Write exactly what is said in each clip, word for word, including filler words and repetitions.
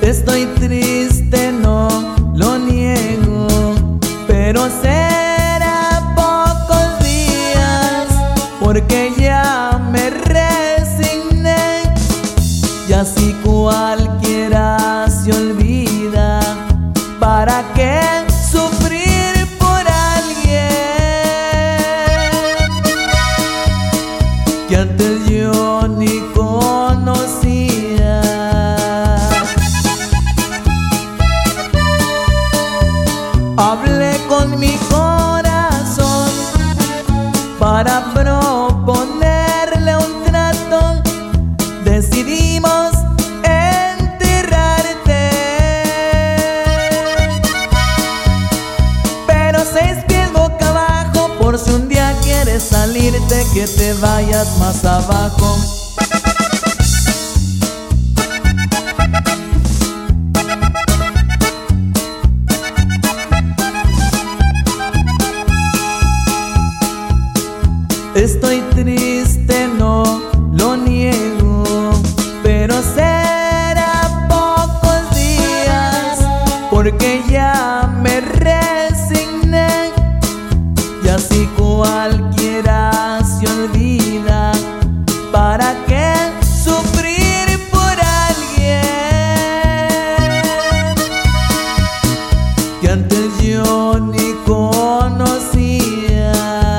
Estoy triste, no lo niego, pero será pocos días, porque ya me resigné. Y así cualquiera se olvida, ¿para qué sufrir por alguien que antes yo ni conocía? Hablé con mi corazón para proponerle un trato. Decidimos enterrarte, pero seis pies boca abajo, por si un día quieres salirte, que te vayas más abajo. Estoy triste, no lo niego, pero será pocos días, porque ya me resigné. Y así cualquiera se olvida, ¿para qué sufrir por alguien que antes yo ni conocía?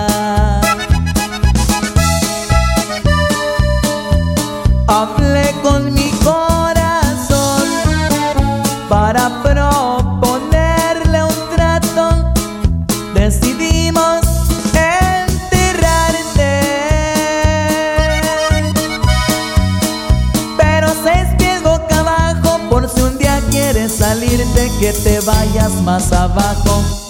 Hablé con mi corazón para proponerle un trato. Decidimos enterrarte, pero seis pies boca abajo, por si un día quieres salirte, que te vayas más abajo.